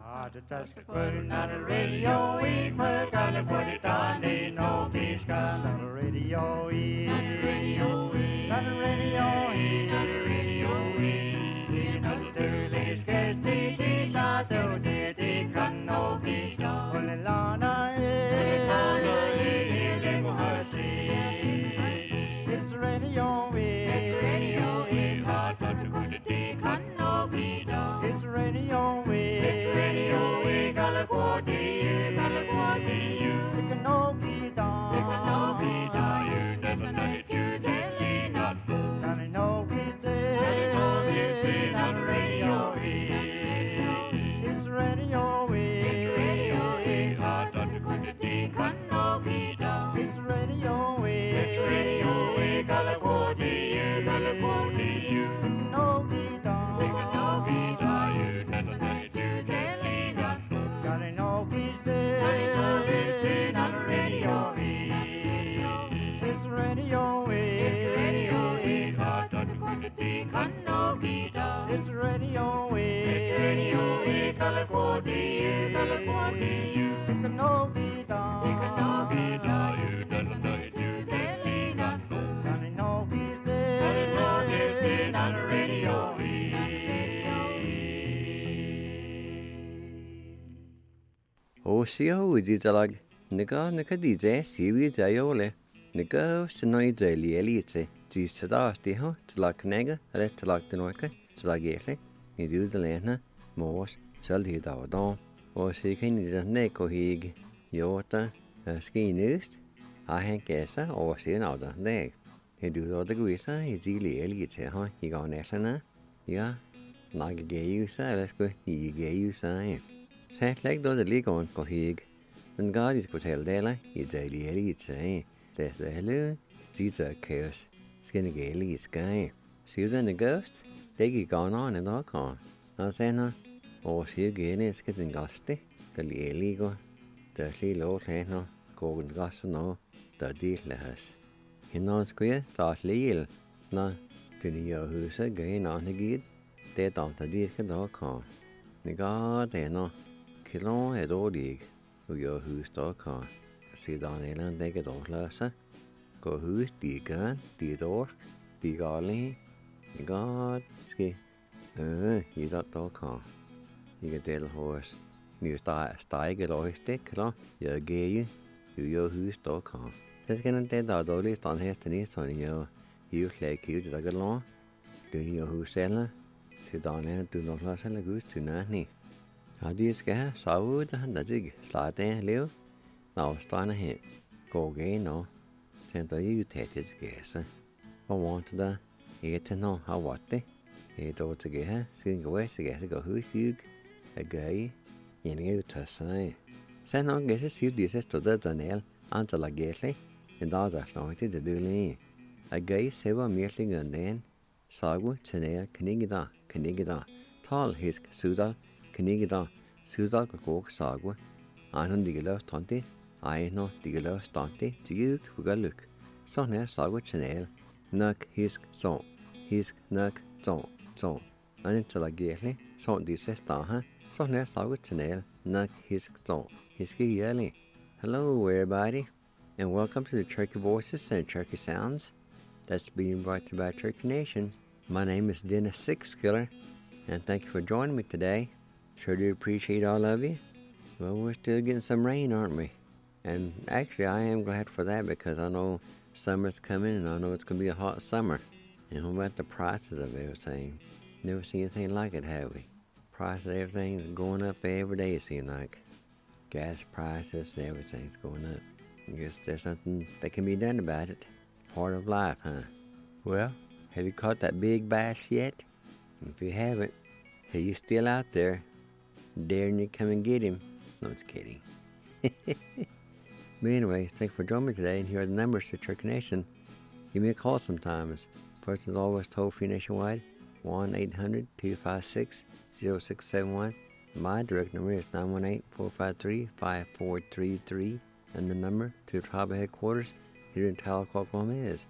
Putting on the radio, we put on the put it on the no peace gun on the radio, on the radio, on the radio, on the radio, in the sturdy scarce the guitar, do the can no be done. On the lana, it's the radio, it's the radio, hard but to go to the can no be done. It's the radio, it's the radio, we got a quarter you, got a quarter you. It can no be done, it can no be done. You never know it, you telling us go. Can it no be dead, can it no be dead on the radio, it's the radio, it's the radio, hard but to go to the can no be done. It's the radio, it's the radio, we got a quarter you, got a quarter you. It can no be done, it can no be done. You never know it, you telling us go. Got it no peace day, got it no peace day on the radio, it's the radio, it's the radio, hard but to go to the can no be done. It's the radio, it's the radio, got a quarter you, got a quarter you. It can no be done, it can no be done. You never know it, you telling us go. Got it no peace day, got it no peace day on the radio. O siho wedi dalag, niga dide siwi dayole, niga sinoi daily elite, di sada diho, talag nega, ale talag denoike, talag ele, ni du de lena, mors, sal di dawadon, o sikin ni de neko hig, jota, skinust, a henkesa, o sin ouda neg. Ni du da guisa, i zili elite, ha, i ga neslana, ja, nage geusa, eller sko, ni geusa, Sæt læg då det ligger on på hig. Den går de skulle tale der, i daily elite, det er hele, de kaos, skal ikke elite skal. Siger den ghost, det gik on on en dag. Og sen og siger gene skal den gaste, skal elite, der lige lov til nå, går den gaste nå, der det læs. Hinder skulle der lige, når det nye huset gøy når det gik, det der det skal der kan. Niga det nå. Kilon er dårlig, og gjør hus der kan. Siden Eland ikke dårløse. Gå hus, de er gøn, de er dårsk, de er gale. Godt, ski. I der kan. I kan dele hos. Nye stege løstik, klar. Jeg gæge, du gjør hus der kan. Så skal den det der dårlig stand her til næste, så jeg hivslæg hiv til der kan lå. Du gjør hus selv. Siden Eland, du nok løse eller gus til nærmere. De skal have sovet, han der ikke slår det liv. Når stående hen, går igen og tænder i udtættet gæse. Og vant der, ikke til noget har været det. Et år til gæse, siden går jeg til gæse går husyg, er gøy, en af udtæserne. Så når gæse siger disse stodder Daniel, antal af gæse, en dag der slår til det dølige. Er gøy sever mærkelig end den, sagu til nær knigida, tal hisk sudal, knigida, sudal går sagu, ejnon digeløs tonti, ejno digeløs tonti, tiget hugaluk. Sådan er sagu channel, nok hisk nok så. Anden til at gælde, sådan disse stager, sådan er sagu channel, nok hisk så. Hiske gælde. Hello everybody, and welcome to the Turkey Voices and Turkey Sounds. That's being brought to you by Turkey Nation. My name is Dennis Sixskiller, and thank you for joining me today. Sure do appreciate all of you. Well, we're still getting some rain, aren't we? And actually, I am glad for that because I know summer's coming and I know it's going to be a hot summer. And what about the prices of everything? Never seen anything like it, have we? Prices of everything is going up every day, it seems like. Gas prices and everything's going up. I guess there's something that can be done about it. Part of life, huh? Well, have you caught that big bass yet? If you haven't, hey, you still out there, daring you to come and get him. No, it's kidding. But anyway, thanks for joining me today, and here are the numbers to Turkey Nation. Give me a call sometimes. First, as always, toll-free nationwide, 1-800-256-0671. My direct number is 918-453-5433, and the number to Tribal Headquarters here in Tahlequah, Oklahoma is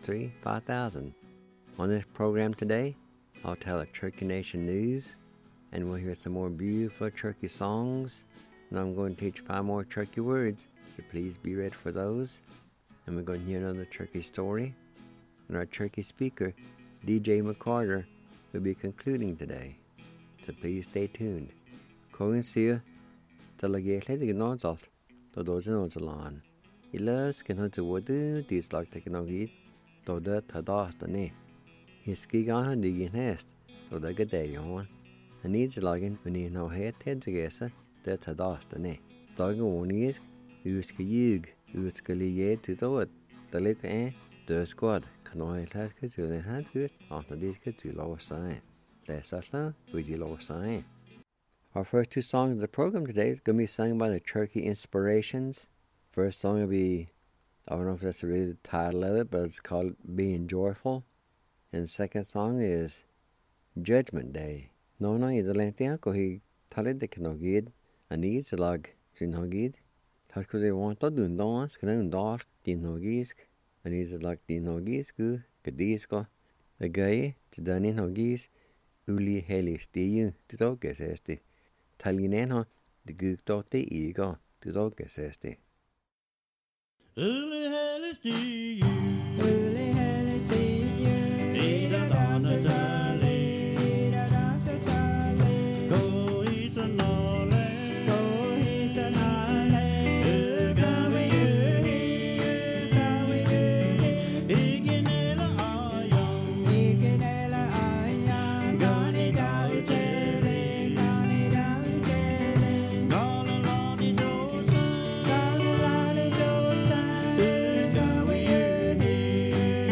918-453-5000. On this program today, I'll tell the Turkey Nation news and we'll hear some more beautiful turkey songs. And I'm going to teach 5 more turkey words, so please be ready for those. And we're going to hear another turkey story. And our turkey speaker, DJ McCarter, will be concluding today. So please stay tuned. Cogan see you. Till I get ready to know that. To those in the lawn. He loves can hunt the wood, these like taking on it. To that to dust the knee. He's ski on the nest. To the good day on. And needs logging when he no head head together. That to dust the knee. Dog on is. Uske yug. Uske liye to do it. The lick the squad. Can I have kids in the hand good? After these kids, you lower sign. Let's us with you lower sign. Our first 2 songs of the program today is going to be sung by the Turkey Inspirations. First song will be, I don't know if that's really the title of it, but it's called Being Joyful. And the second song is Judgment Day. No, it's a lengthy uncle. He told the Kanogid, and he's a log, Sinogid. That's because they want to do dance, can dark, Dinogisk, and he's a log Dinogisku, Kadisko. The guy, to Danny Nogis, Uli Helis, the to dog as este. Talineno, the good dot the ego, to dog as este. Uli Helis, Uli Helis, Ida Donna Tali, go eat a nole, go eat a nole, go Iginela ayam, Gani Dautele, Gani Dautele, Galalani Josa, Galalani Josa, Gawi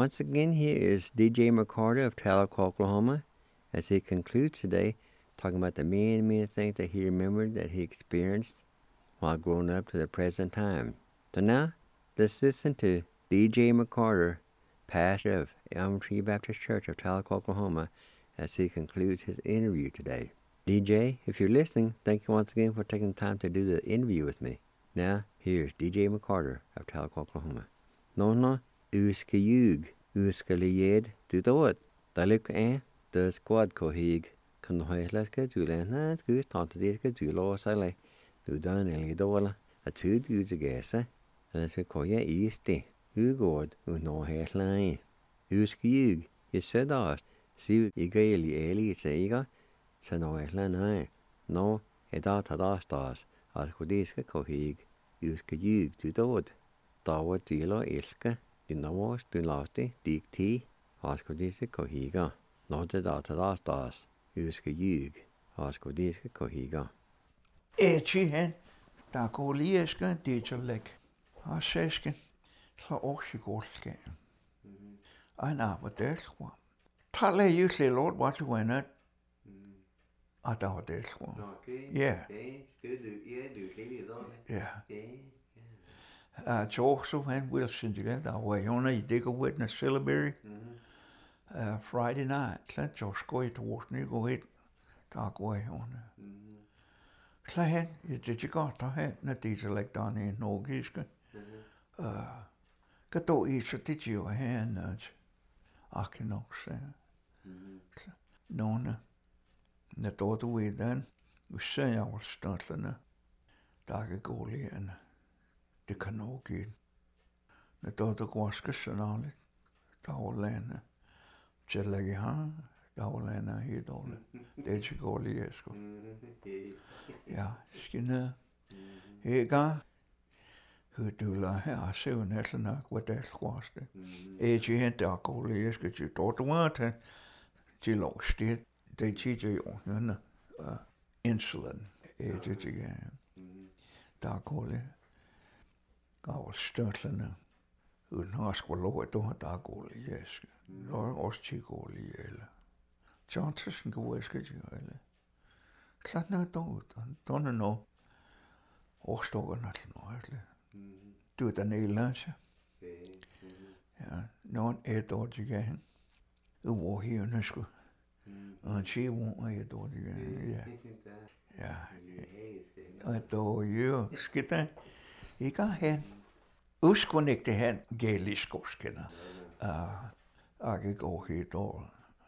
once again, here is DJ McCarter of Tahlequah, Oklahoma, as he concludes today, talking about the many things that he remembered that he experienced while growing up to the present time. So now, let's listen to DJ McCarter, pastor of Elm Tree Baptist Church of Tahlequah, Oklahoma, as he concludes his interview today. DJ, if you're listening, thank you once again for taking time to do the interview with me. Now, here's DJ McCarter of Tahlequah, Oklahoma. No, uskayug, uskalayed, dudawat, daluk the squad kohig, kanhoislaska julana, goose tantadiska julo sale, dudan elidola, a two dudes agasa, and a sequoia easty, ugord, no hairline. Uskayug, you said us, see igaili eli seiga, sanoislanai, no, edatadastas, as kudiska kohig, uskayug, dudawat, dawat dilo ilka, dinamos, dunlasti, dikti, as kudiska kohiga. Nå det datadastas, uskayug, as kudiska kohiga. Hen, der går lieske, det er læk. Har sæsken, så også golske. En arbejdelskwa. Taler jo slet lort, hvad du var at der var delskwa. Ja. Ja. Joseph and Wilson, der var under i Digger Witness Syllabary. Friday night, så Josh går i torsdag, nu går hit, der går jeg under. Så hen, det er ikke godt, der hen, når det er lægt der i norgiske. Kan du i, så det er jo hen, at jeg nok sige. Nogle, når du er den, vi ser jeg over støtlerne, der kan gå lige, det kan nok give. Når du går skøssenærligt, der var lande. Så lægger han, der var lande helt dårligt. Det er ikke godt lige, jeg skulle. Ja, skinner. Ikke? Hør du lader her, så jo næsten nok, hvad det skråste. Ikke helt der går lige, jeg skal til Dortmund, til lovsted. Det er ikke jo, insulin. Ikke ikke. Der går lige. Gav støtlerne. Uden har skulle lov, at du har der går lige, jeg skal. Nå, også til går lige, eller. Johnson går, jeg skal til, eller. Klart noget dårligt, der er noget. Årstokker noget, eller. Du er der nede, ja, nogen et år til gæren. Du var her, når sgu. Og han siger, hvor er et år til gæren, ja. Ja, og et år, jo, skidt af. Ikke hen. Uskånægte hen, gæliskåskende. Jeg kan gå helt år.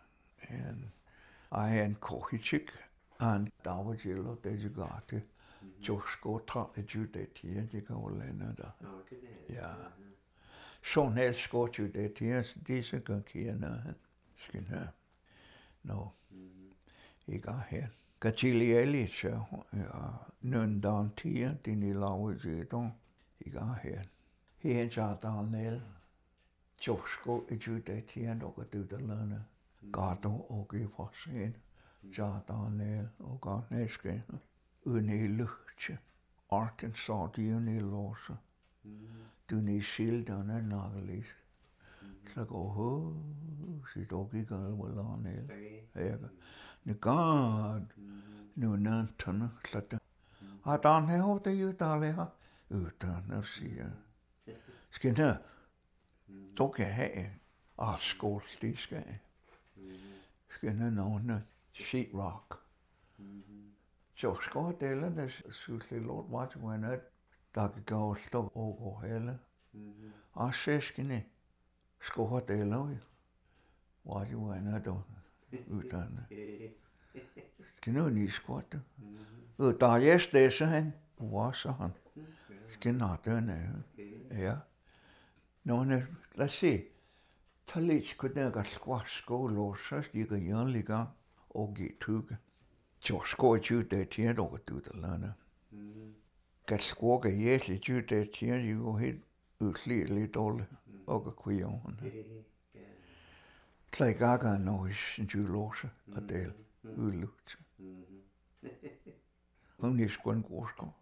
Jeg er en kohitik, og der var til, og det er godt det. Så skal trælle til det her, det kan jo lande der. Ja. Sådan helst skal til det her, så det så kan kende. Skal her. Nå. Ikke her. Kan til lige så, nogen dagen tider, den er lavet til det. Ikke her. Her er der ned. Så skal til det her, og det er lande. Gato og i forsen. Så der ned, og godt næske. Uden i luchtje. Arkansas, die er niet losse. Toen is schilderne nagelis. Så går sit ook ikke alvor lang ned. Nu kan nu nanten slette. At han har det jo der her utan at sige. Skal der du kan have skål det skal. Skal der nogen sheetrock. Så skal det eller det skulle lort hvad du er der kan gå stå og hele. Og sæskene skal have det eller hvad du er der utan. Skal nu ni skvatte. Og der er det så han var så han. Skal nok den ja. Nå lad os se. Tag lidt skulle der godt skål og så stikker jeg lige og give tuge. Så skal jeg det til og du der lande. Kan skåge jæsle til det til jo helt udslideligt dårligt og kvion. Så jeg gav noget sin låse og del udlugt. Hun er sgu en god skål.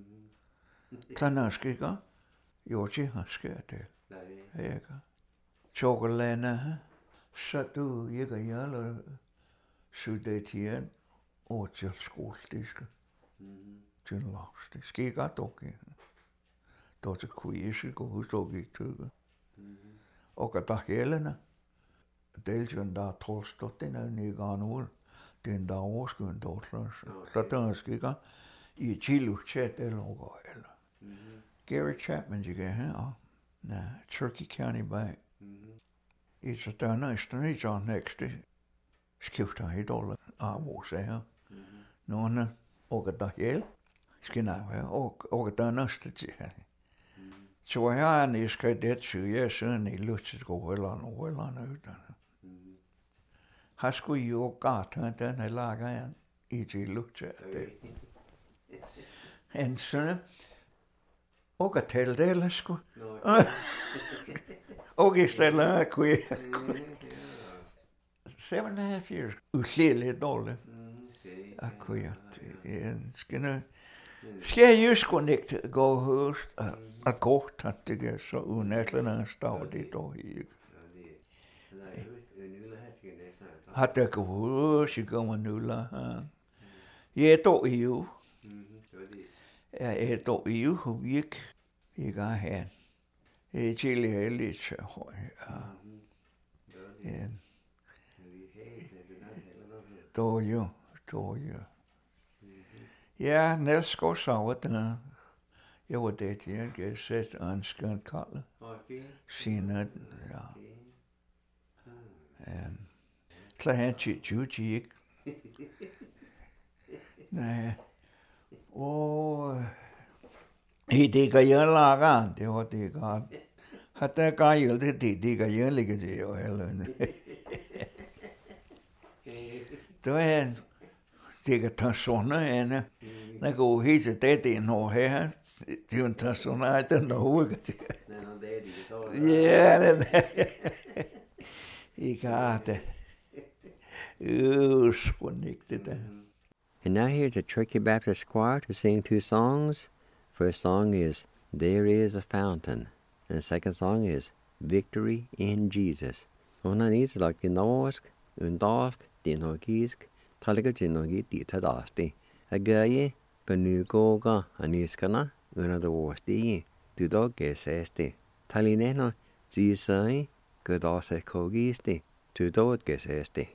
Så når skal jeg jo til han skal det. Ja. chocolate, så du ikke gjør sydetien og til skoldiske. Til lavste. Skal godt okay. Da til kvise gå hus og gik til. Og der helene. Delgen der trods den er niganul. Den der overskuen dårlig. Så der skal ikke i Chilu chat eller Gary Chapman you get her. Nah, Turkey County Bank. It's a done nice on next day. Skifter $1 af her. Nogle og der hjel. Skal være og der næste til. Så her er en skal det syge sådan i lyst gå eller noget. Har skulle jo gata den her lager i til lugt det. En sådan og at tælle det eller sku. Og i stedet kunne 7.5 years. Usleligt dårligt. Akkurat. Skal jeg just connecte gå hos at gå til det så unætlig stav det dog ikke. Har det gå hos i går nuller. Jeg er dog i jo. Jeg er dog i jo virk. Jeg er her. Jeg er til at lidt så høj. Dog jo. Ja, næste så der. Jeg var det til at jeg sæt ønsket kalde. Sine, ja. Så han ikke. Nej. Og det kan jeg lage, det var det godt. Har det kan jeg det kan jeg lægge det jo heller. Det er det kan tage sådan en. Når jeg går helt til det når her, det er en tage sådan en, der hovedet. Ja, det er. Ikke har det. And now here's the Turkey Baptist Choir to sing two songs. First song is There Is a Fountain. And the second song is Victory in Jesus. Og når I like det norsk, dansk, det norgisk, taler det norgisk, det er det. Agaye, ganugoga, aniskana, under det årstige, du dog gæsæste. Talineno, jisai, gadase kogiste, du dog gæsæste.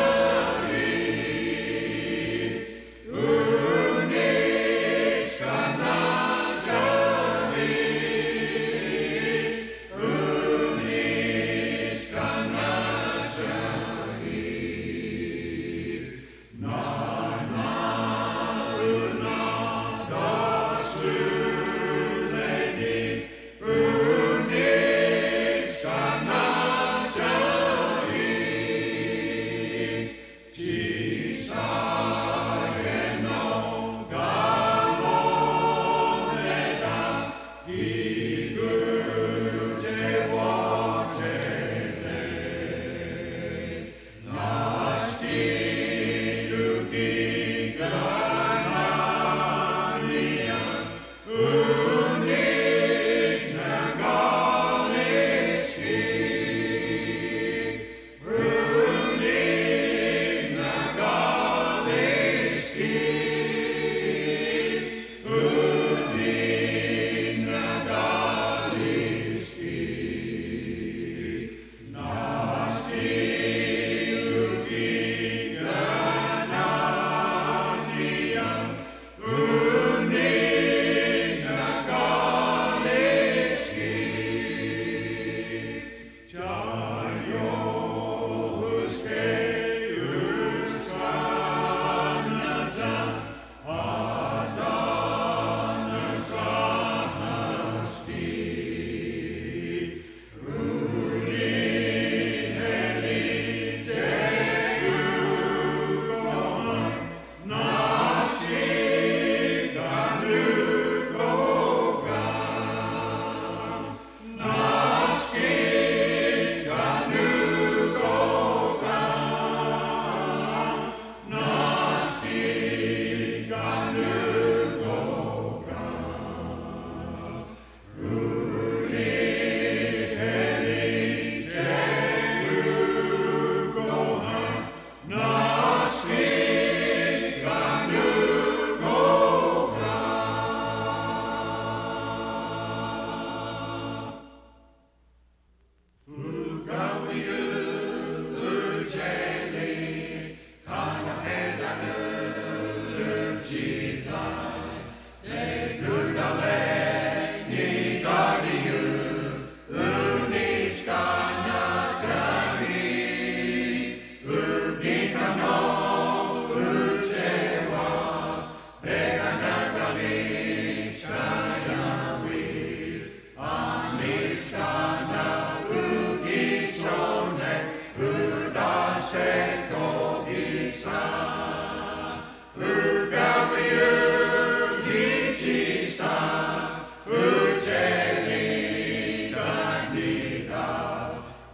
Sky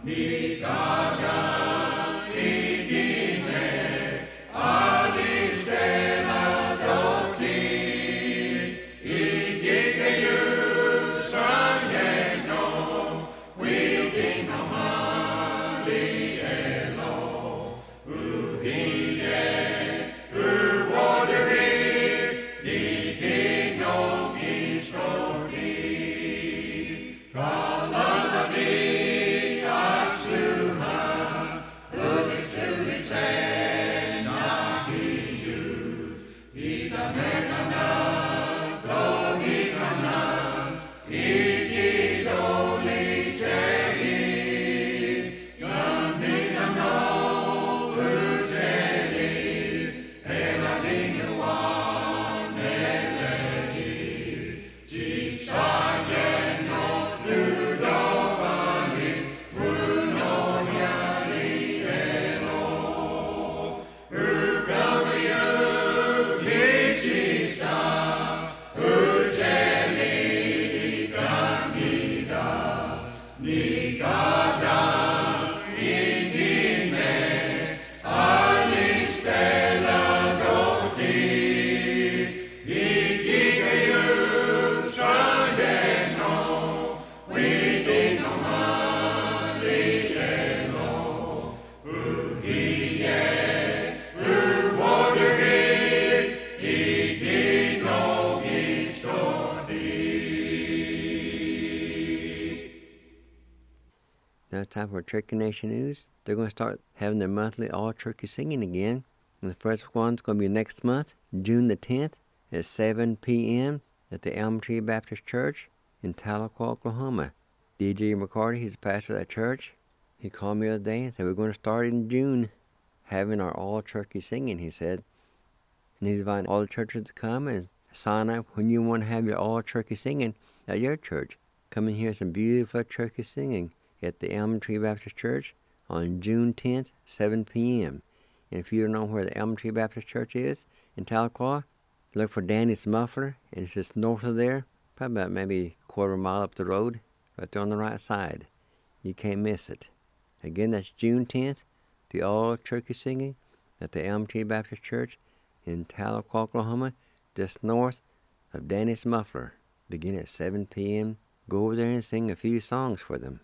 Now time for Turkey Nation News. They're going to start having their monthly all-turkey singing again. And the first one's going to be next month, June the 10th, at 7 p.m. at the Elm Tree Baptist Church in Tahlequah, Oklahoma. DJ McCarty, he's the pastor of that church. He called me the other day and said, we're going to start in June having our all-turkey singing, he said. And he's inviting all the churches to come and sign up when you want to have your all-turkey singing at your church. Come and hear some beautiful turkey singing at the Elm Tree Baptist Church on June 10th, 7 p.m. And if you don't know where the Elm Tree Baptist Church is in Tahlequah, look for Danny's Muffler, and it's just north of there, probably about maybe a quarter mile up the road, right there on the right side. You can't miss it. Again, that's June 10th, the all-turkey singing at the Elm Tree Baptist Church in Tahlequah, Oklahoma, just north of Danny's Muffler. Begin at 7 p.m. Go over there and sing a few songs for them.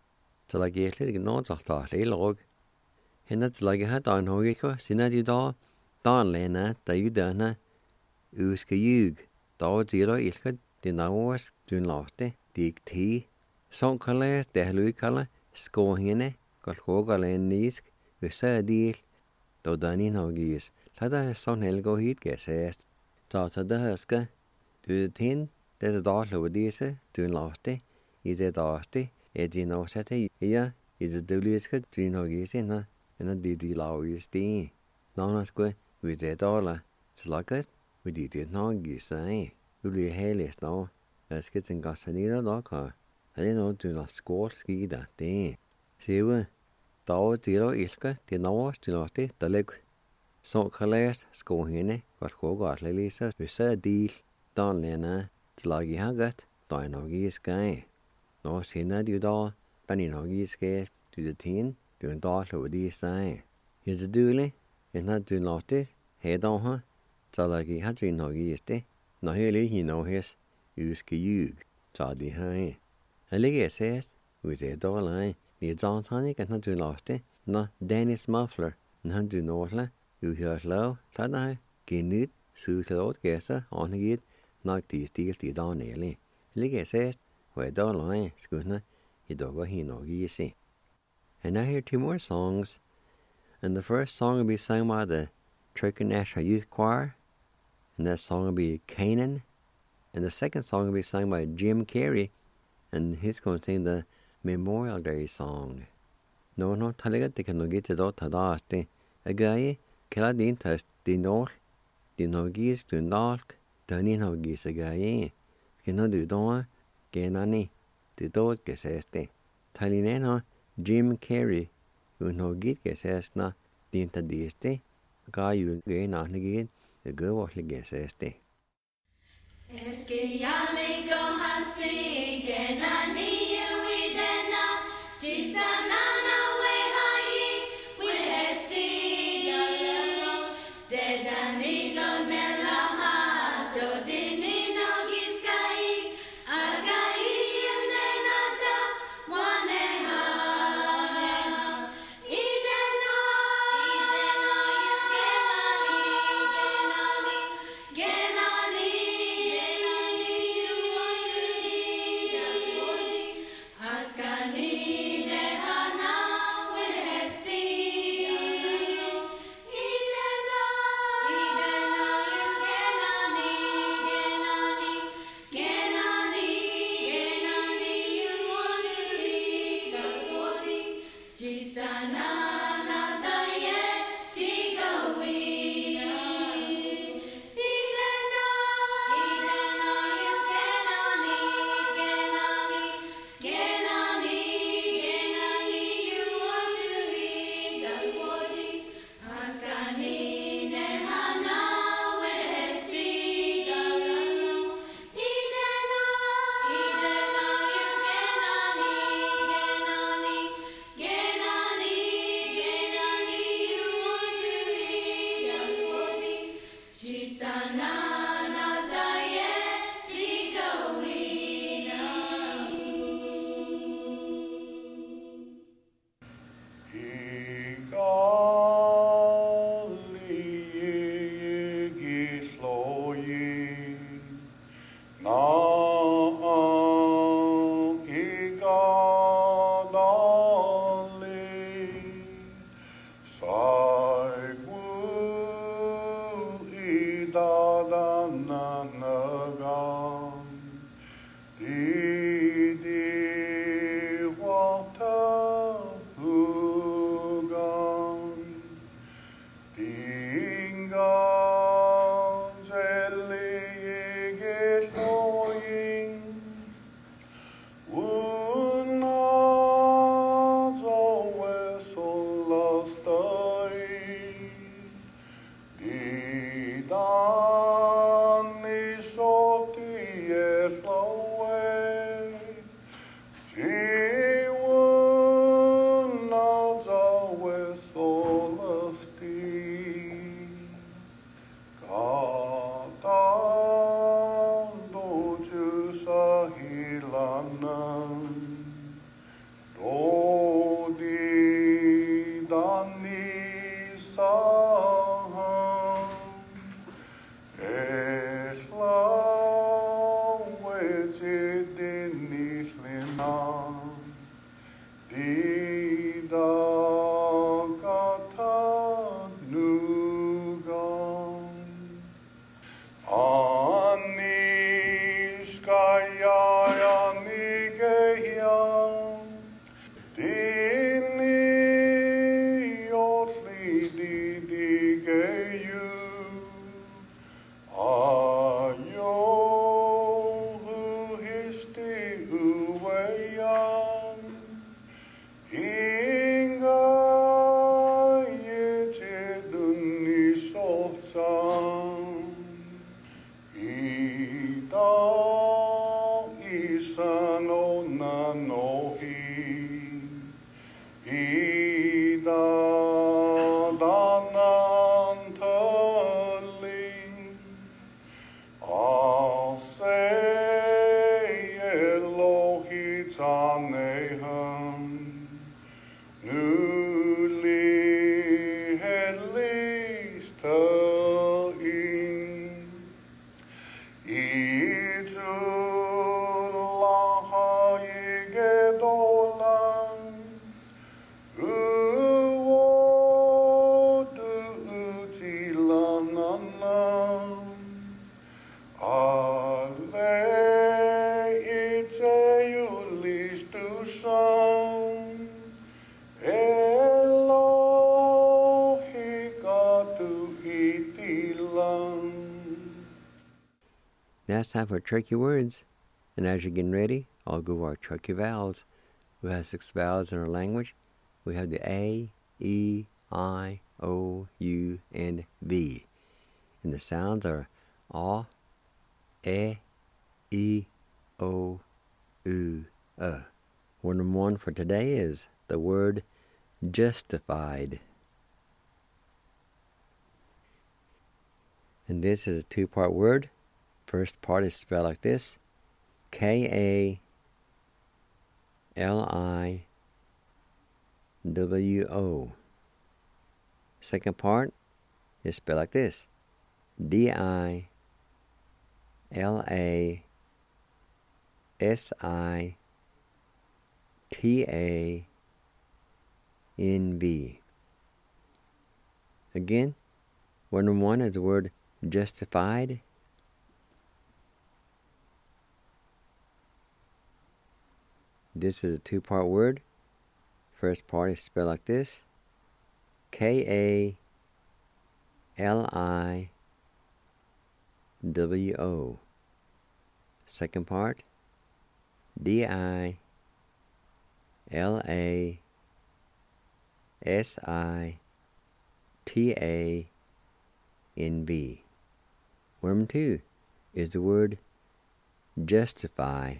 Så la jeg egentlig nå til det låg. Henne til jeg har da en høyre, siden du da lene, da jo denne, uske jug. Da dyr og ilke, de navås, du låte, dik ti. Sånn kalle, det er kalle, skå henne, galt håga len nisk, usa dil, da denne høyres. Så det er sånn hele gå hit, gæsest. Da det høske, du tin, det er da lov disse, du låte, I det daste, din årsette, ja, I det døliske, du høyres inne, men de laves de. Nå skal vi det dårlig, så laget, vi det høyres seg. Du blir helest nå, jeg skal til gassanere da, hva? Det er noe du la skål skide, det. Sier vi, da dyr og ilke, det nås til å det, da legg. Så kalles skåhene, hva skal gå til Lisa, vi ser deal, da lene, til å lage haget, da er noe skje. Nå sinner du da, da er noe skje, du det tin, du en dag over de seg. Er det dårlig, en har du låter, hei da ha, så lage har du noe sted. Nå hele hinåhes, uske jug, så de hei. Jeg ligger ses, vi det dårlig, ni dantanik en har du låter, nå Dennis Muffler, en har du nåle, uhørt lov, så det hei, genyt, sutlåt gæser, åndegit, nok de stil de da nælig. Ligger ses, og dårlig, skundne, I dag og hinåge se. And I hear two more songs, and the first song will be sung by the Turkey National Youth Choir, and that song will be Canaan, and the second song will be sung by Jim Carey, and he's going to sing the Memorial Day song. No, talaga de kan get to dot tadaste. A guy, killa din test, din nor, din hogis to nalk, danin hogis a guy. Can no do don, genani, to dot geseste. Talineno, Jim Carey, un hogit gesestna, din tadiste, guy you gain on again, the girl was geseste. Eski yali go hasi, genani you idena, jisana. Now it's time for tricky words. And as you're getting ready, I'll go over our tricky vowels. We have 6 vowels in our language. We have the A, E, I, O, U, and V. And the sounds are A, E, O, U, Word number 1 for today is the word justified. And this is a 2-part word. First part is spelled like this: K-A-L-I-W-O. Second part is spelled like this: D-I-L-A-S-I-T-A-N-V. Again, word number 1 is the word justified. This is a 2-part word. First part is spelled like this. K-A-L-I-W-O. Second part, D-I-L-A-S-I-T-A-N-V. Word 2 is the word justify.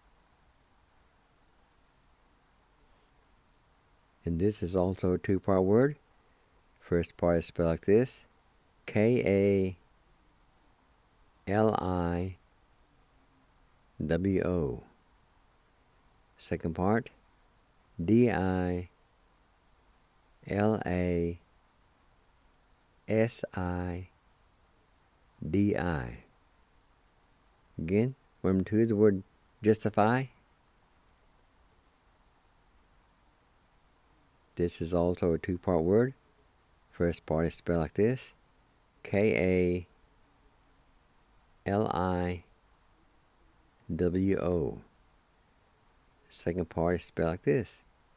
And this is also a two-part word. First part is spelled like this. K-A-L-I-W-O. Second part, D-I-L-A-S-I-D-I. Again, word 2 is the word justify. This is also a two-part word. First part is spelled like this. K-A-L-I-W-O. Second part is spelled like this.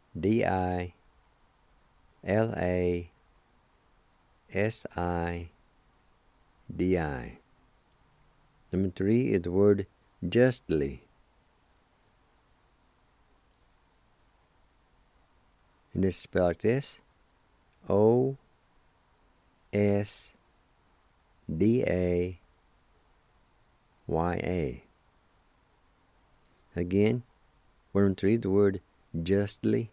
D-I-L-A-S-I-D-I. Number 3 is the word justly. And this is spelled like this. O-S-D-A-Y-A. Again, word 3, the word justly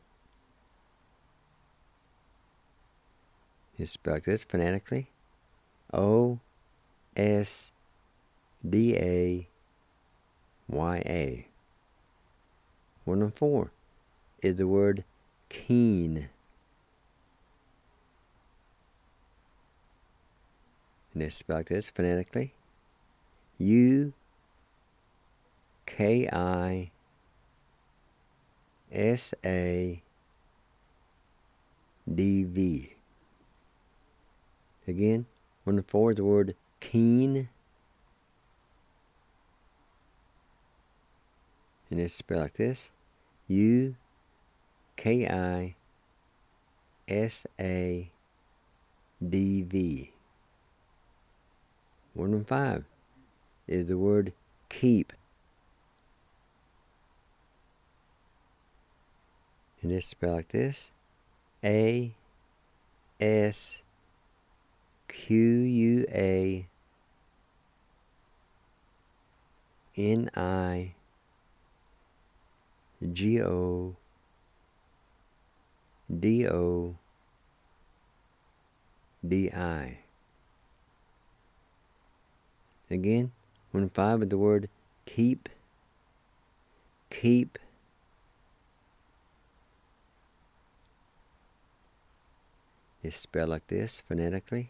is spelled like this phonetically. O-S-D-A-Y-A. Word 4 is the word keen. And it's spelled like this phonetically. U-K-I-S-A-D-V. Again, word 4 is the word keen. And it's spelled like this. U-K-I-S-A-D-V. Word 5 is the word keep. And it's spelled like this. A-S-Q-U-A-N-I-G-O-D-O-D-I. Again, word 5 is the word keep. Keep. Is spelled like this phonetically.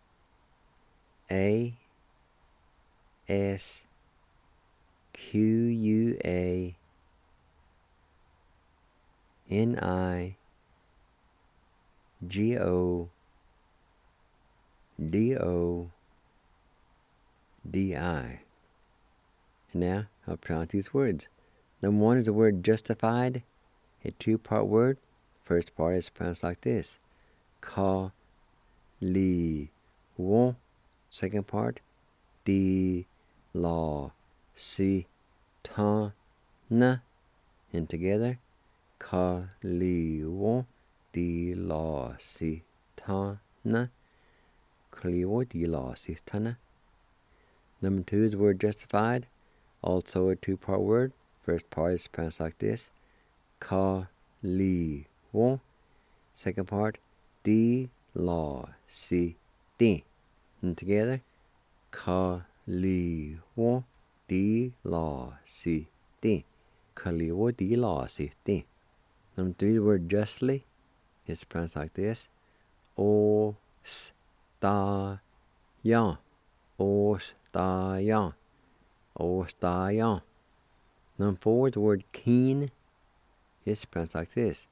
A-S-Q-U-A-N-I-G-O-D-O-D-I. And now I'll pronounce these words. Number 1 is the word justified, a two-part word. First part is pronounced like this. Ka-li-won. Second part, di-la-si-ta-na. And together, ka-li-won, di-la-si-ta-na. Ka-li-won, di-la-si-ta-na. Number 2 is the word justified, also a two-part word. First part is pronounced like this. Ka-li-won. Second part, di-la-si-ti. And together, ka-li-won, di-la-si-ti. Ka-li-won, di-la-si-ti. Number 3, the word justly is pronounced like this. O-s-ta-yan. O-s-ta-yan. O-s-ta-yan. Number 4, the word keen is pronounced like this.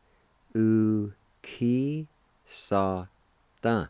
U-ki-sa-tan.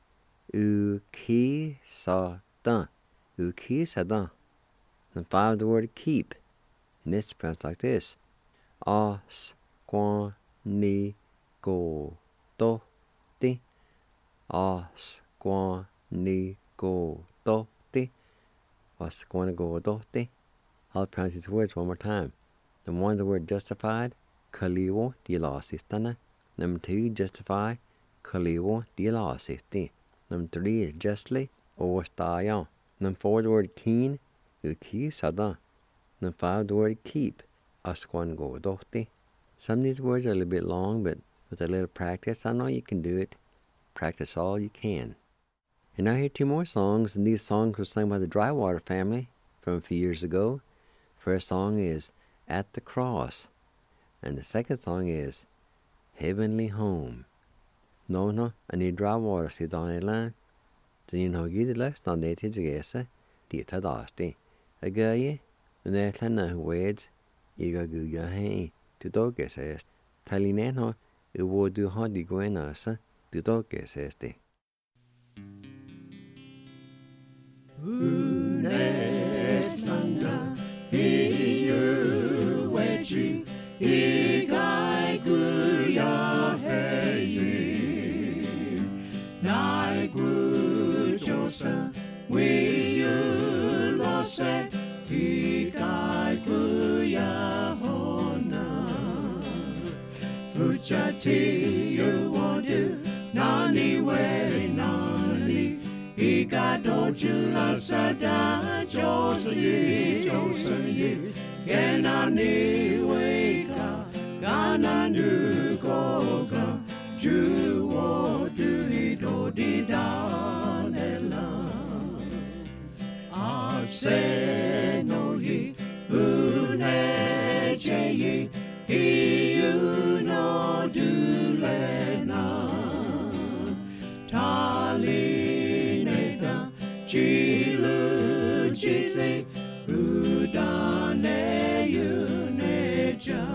U-ki-sa-tan. U-ki-sa-tan. Number 5, the word keep, and it's pronounced like this. As-kwa-ni go do ti as quan ni go do ti was going to go do ti. I'll pronounce these words one more time. Number 1, the word justified, kaliwo di lasistana. Number 2, justify, kaliwo di lasisti. Number 3 is justly, ostayan. Number 4, the word keen, uki sada. Number 5, the word keep, asquan go dohti. Some of these words are a little bit long, but with a little practice, I know you can do it. Practice all you can. And now here are 2 more songs, and these songs were sung by the Drywater family from a few years ago. First song is At the Cross, and the second song is Heavenly Home. No, I need Drywater si Donneland. Så you know, give the last on the Tidigesa, the Tadasti. A guy, and there's a words, Iga Guga Hay, to Dogas est. Talineno, it would do Hodi Guenasa, to Dogas este. Puchati you want you nani way nani Ika dojila sada josi Genani weka Gananu goga Juwo duhido didanela Aseno yi uneche yi Iuno dulena Talineda Chilu chitli Udane yuneja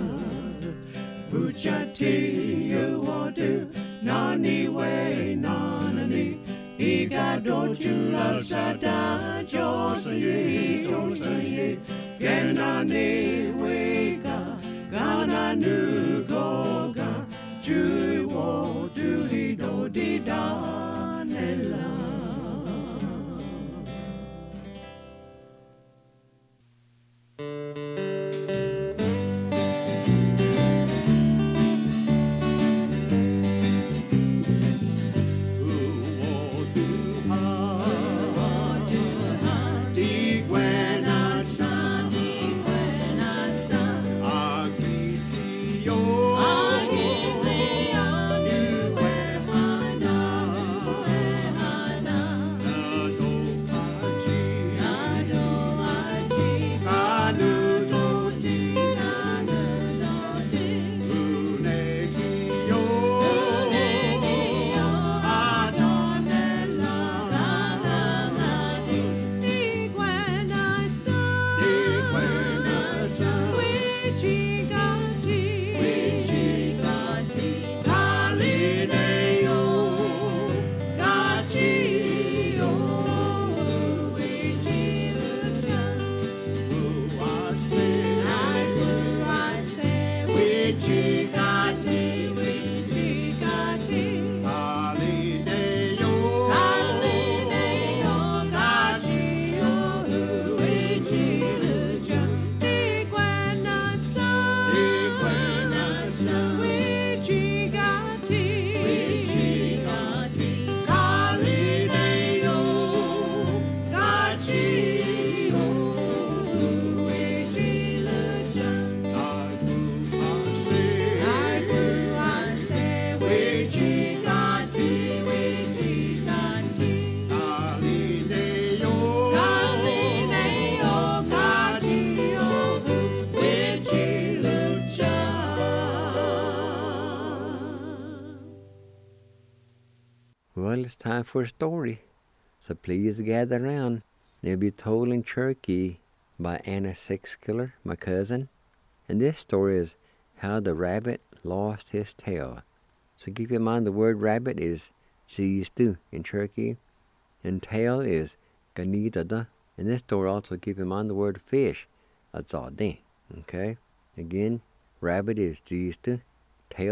Puchati you wadu Nani way nani Iga dojula sada Josayi Genani weka Gananu goga Juwo duhido didanela Well, it's time for a story, so please gather round. It'll be told in Cherokee by Anna Sixkiller, my cousin. And this story is How the Rabbit Lost His Tail. So keep in mind the word rabbit is chiistu in Cherokee, and tail is ganidada. In this story also keep in mind the word fish, atzade. Okay? Again, rabbit is chiistu, tail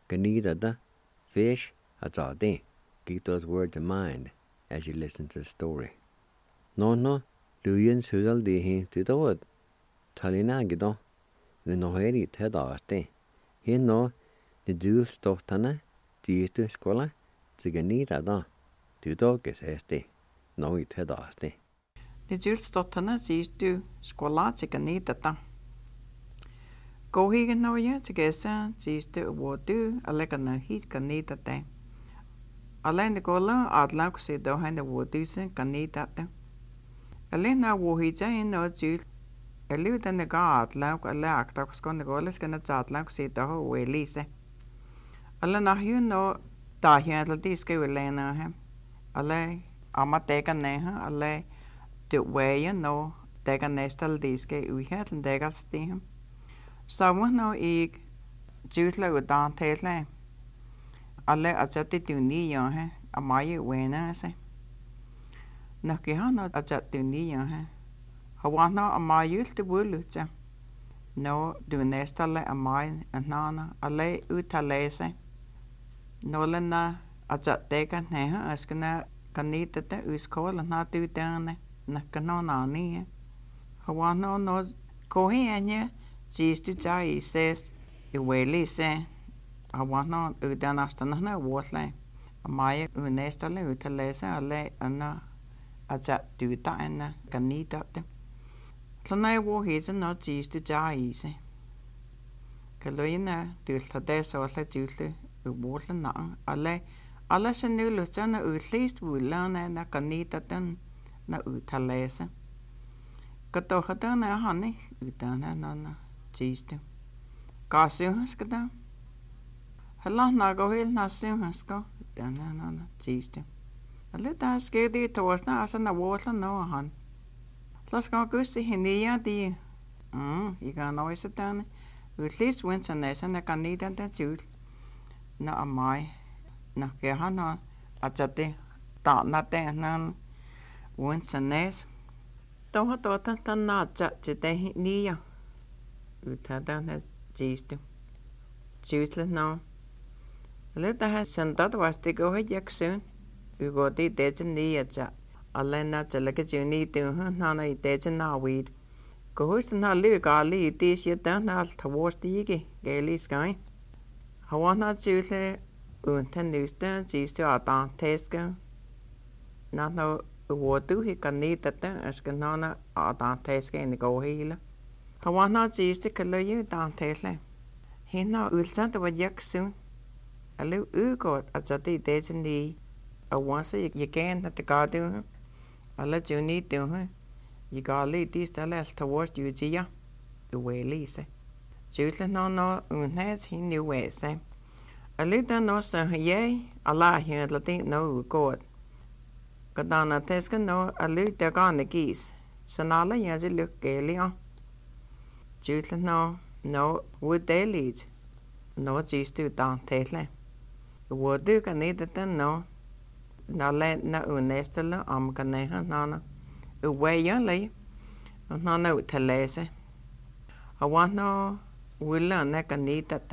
Ganida, fish, atade. Keep those words in mind as you listen to the story. No, duyan sudal dihi to the wood. Talina gido, the noheri tedaste. Here no, the jewel stoftana, jistu scola, Ziganida da, to dog is este, no it tedaste. The jewel stoftana, jistu scola, Ziganida. Go higan no ya, Zigesa, jistu wodu, a legana heat ganida day. Alleen de gola adlauk se do hen de wodusen ganida day. Alleen na wohija in no jewel. Elu den de god lauk a laak, dat was kon de goles gan het adlauk se do we lise. Alleen na hu no. Da hier al die skeuwe lena hem. Alle amma dega neha, alle de weje no dega nestal die ske u het en dega stiem. Så må no ik jutla u dan tele. Alle ajati du ni ja he, amaye wena se. Nakke han ajat du ni ja he. Hawana amaye te bulutja. No du nestalle amaye nana alle utalese. Nolena ajat dega neha askana kanita te uskola na tu dane na kanona ni. Hawana no kohi anya jistu jai says iweli se. Hawana udanastana na wotle. Amaya unestale utalese ale ana ajat duta ana kanita te. Lana wo hisa no jistu jai se. Kaloina dulta de sola julte uwolen na alle se nu lutana utlist wulana na kanita den na utalese. Katohata na hani utana na jistu. Kasuhaskada. Hala na gohil na suhasko utana na jistu. Alle da skedi toasna asa na wolen no han. Las go gusi hinia di. Iga noise dan. Utlist winsa nesa na kanita den jul. Na amai na ke hana ajate ta na te nan won sanes to to ta na cha te ni ya utada na jistu jisle no le ta ha santa waste go he jaksun u go di te ni ya cha alena chala ke juni te na na te na weed go hus na le ga li ti si ta na twosti ge li sky Hawana jule unten nusta jistu adan teska. Na no wodu hi kanita te askanana adan teska in the go hila. Hawana jistu kaloyu dan tele. Hina ulsanta wa yaksun. Alu ugot ajati dejani. A once you can at the garden. Ala juni do. You got lead this tele towards you jia. The way lise. Jule no unhes he knew where say. A little no so ye, Allah here la think no god. Kadana teska no a little gone the geese. So nala yazi look gaily on. Jule no would they lead. No geese do down tele. Would do can need it no. Na let na unestella ganeha nana. Away young lay. Nana telese. I want no. We learn that can need that.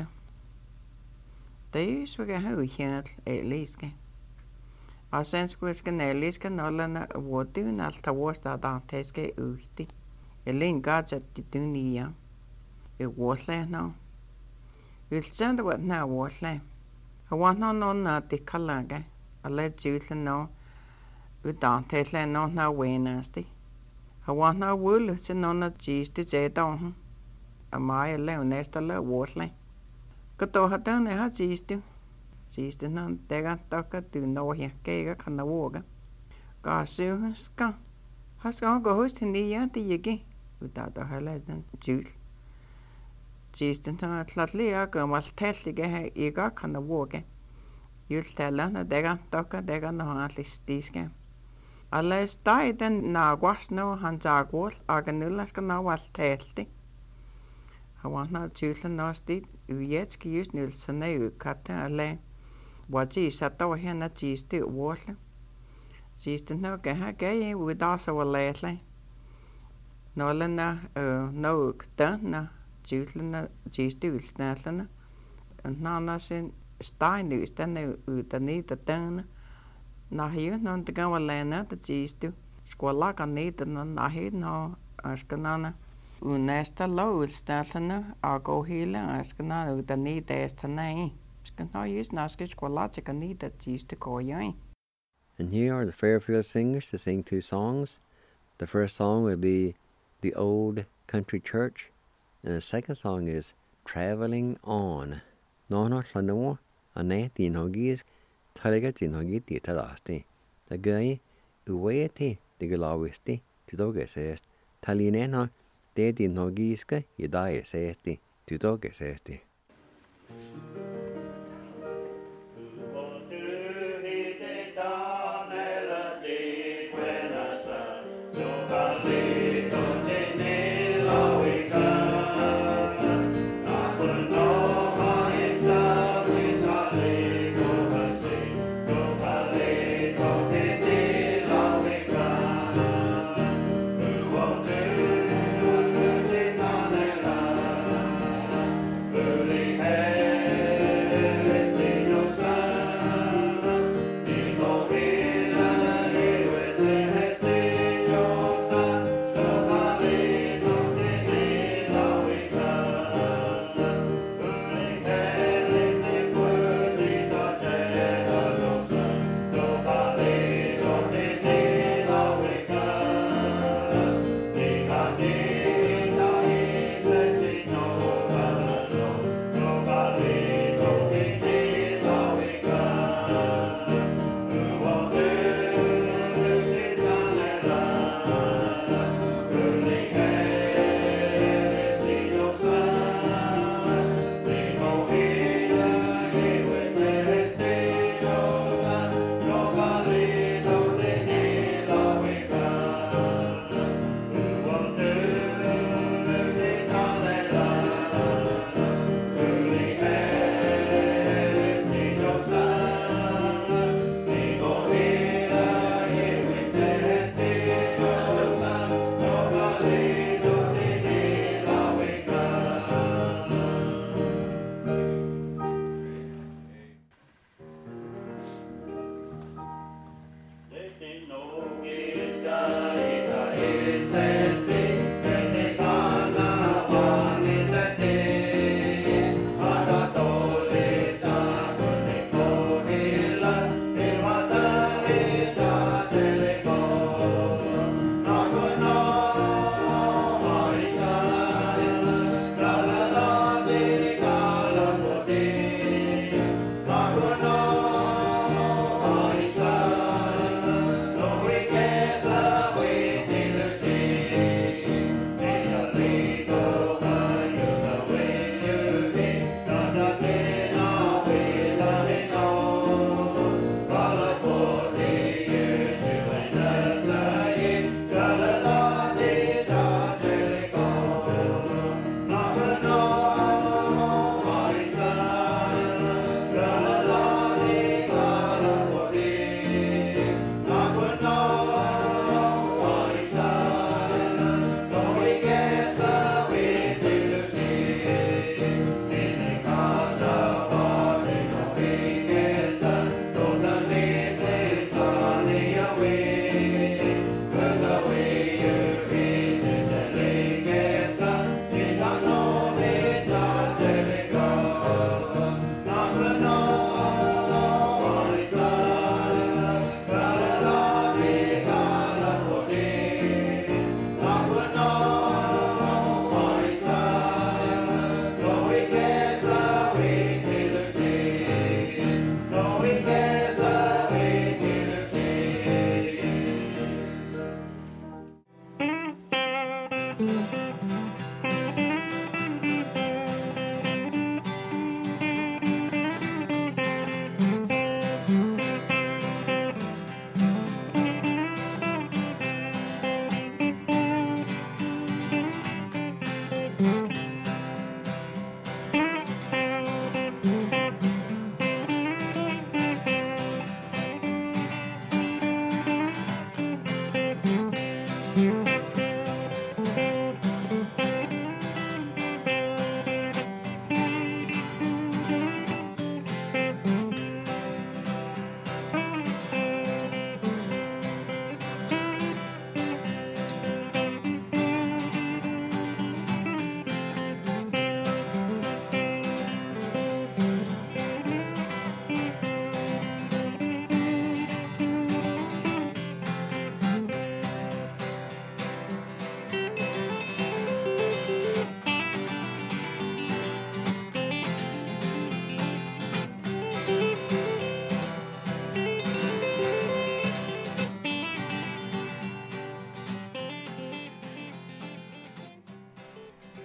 They should have here at least. Our sense was can at least can all learn what do not towards that task. Uti. A link got at the dunia. It was like now. You'll send what now was like. I want no not the color. I let you know. We don't take no now way nasty. I want no wool, it's no cheese to say down. Amaya leo nesta le wotle. Kato hatan ha jistu. Jistu nan tega taka tu no ya kega kana woga. Ka su ska. Haska go host ni ya ti yegi. Utata hala dan jul. Jistu tan tlatli ya ga mal tellige ha iga kana woga. Yul tella na tega taka tega no ha listiske. Alla stai den na gwas no han jagwol aganulla ska na wal telti. Hawana chula nasty, Uyetski used Nilsane, Kata Ale. Waji Sato Hena cheese to water. She's the no gay with also a lately. Nolana, no, dana, Julana, cheese to Snatlana, and Nana sin stainystä ne niitä tön nahiu no te kan lena te chistu skola kan niitä no nahi no askanana unesta lowstallana ago hila askana uta niitä esta nei skan no just naske skola te kan niitä chistu koyai. And here are the Fairfield Singers to sing 2 songs. The first song will be The Old Country Church, and the second song is Traveling On. No llano ane dinogis taliga dinogi ditarasti. The guy uweti digalawisti tidogesest. Talinena de dinogiska yadaesesti tidogesesti. Öyle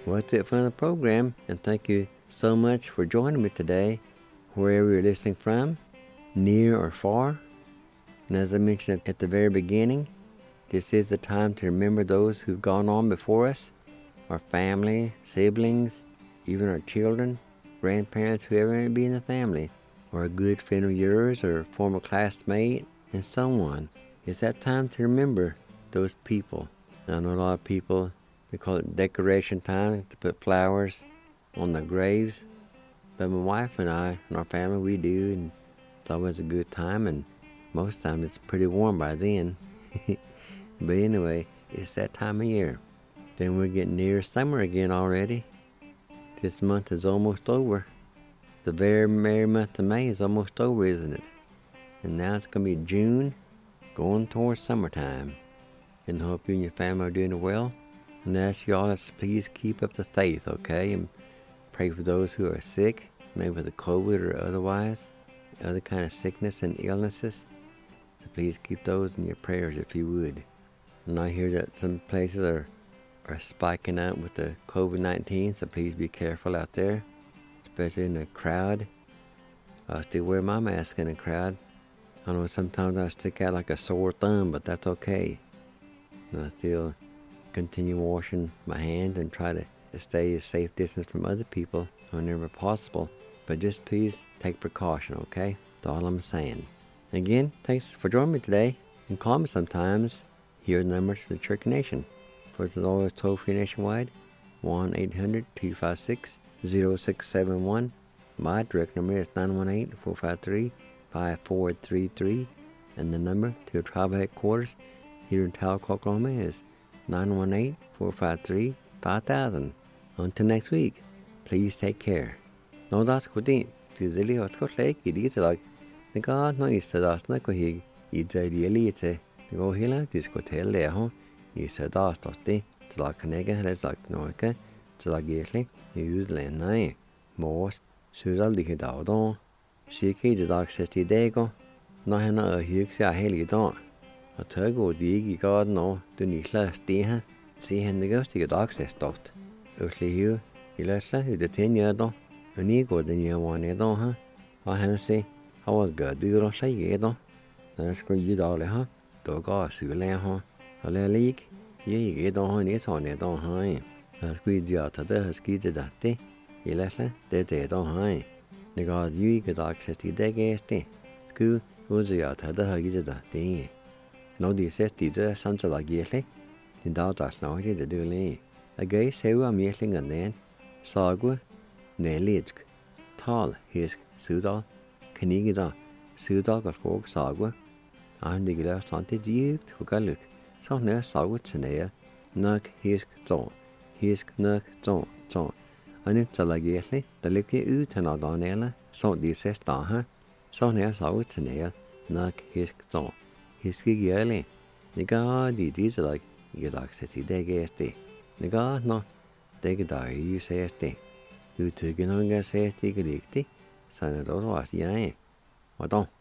Well, that's it for the program, and thank you so much for joining me today, wherever you're listening from, near or far. And as I mentioned at the very beginning, this is the time to remember those who've gone on before us, our family, siblings, even our children, grandparents, whoever may be in the family, or a good friend of yours, or a former classmate, and so on. It's that time to remember those people. I know a lot of people, they call it decoration time, to put flowers on their graves. But my wife and I, and our family, we do, and it's always a good time, and most times it's pretty warm by then. But anyway, it's that time of year. Then we're getting near summer again already. This month is almost over. The very merry month of May is almost over, isn't it? And now it's going to be June, going towards summertime. And I hope you and your family are doing well. And I ask you all to please keep up the faith, okay? And pray for those who are sick, maybe with the COVID or otherwise, other kind of sickness and illnesses. So please keep those in your prayers if you would. And I hear that some places are spiking up with the COVID-19, so please be careful out there, especially in the crowd. I still wear my mask in the crowd. I know sometimes I stick out like a sore thumb, but that's okay. And I still continue washing my hands and try to stay a safe distance from other people whenever possible. But just please take precaution, okay? That's all I'm saying. Again, thanks for joining me today, and call me sometimes. Here are the numbers to the Church Nation. First is always toll-free nationwide, 1-800-256-0671. My direct number is 918-453-5433. And the number to the tribal headquarters here in Talcott, Oklahoma is 918-453-5000. Until next week, please take care. No das kudin, tizeli otkotlek iditalag. The God no istadas ko hig idalielite. The go hila diskotel leho. Isadas totti, tlakanega leslak noike, tlagirli, uslenai. Mors, Suzal dikidaudo. Siki the dog sesti dego. No hana a hugsa a heli don. A turgo digi God no, do nikla stiha. See hen the ghost the dog says dot. Usli hu, ilasla, the 10 year do. Unigo the near one edo, huh? I hana say, I was good, do you say edo? That's good, you dolly, huh? Doga, sule, huh? A leak, ye get on his on it on high. A squeeze out to the ski to that day. Ilasla, they did on high. The God you get access to the guest. School was the out to the huggy that day. No, this says the sons of like yesly. The daughter's now the dooley. A gay sew a measling and then Sagua, Nelidsk, Tall, Hisk, Sudal, Kanigida, Sudal of Fork Sagua. I'm the glass haunted you to go look. So near Sagua Tanea, Nuck, Hisk, Zon, Hisk, Nuck, Zon. And it's a lagetly, the licky ut and Adonella, so this says Daha. So near Sagua Tanea, Nuck, Hisk, Zon, Hisky Yerly. The God, it is like Yadak City, they guessed it. The God, no. Det der I says det. Utygen hun says det riktigt. Sen då var jag. Vad då?